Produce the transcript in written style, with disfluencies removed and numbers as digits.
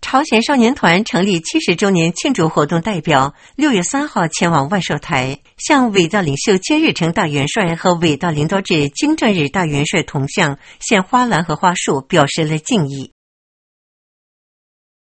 朝鲜少年团成立70周年庆祝活动代表6月3号前往万寿台，向伟大领袖金日成大元帅和伟大领导者金正日大元帅铜像献花篮和花束，表示了敬意。